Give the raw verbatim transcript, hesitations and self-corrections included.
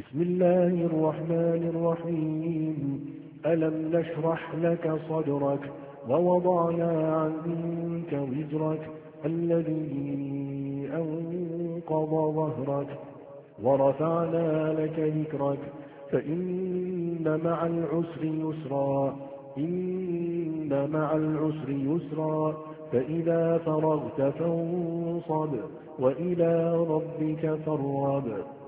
بسم الله الرحمن الرحيم. ألم نشرح لك صدرك ووضعنا عنك وزرك الذي أنقض ظهرك ورفعنا لك ذكرك فإن مع العسر يسرا إن مع العسر يسرا فإذا فرغت فانصب وإلى ربك فارغب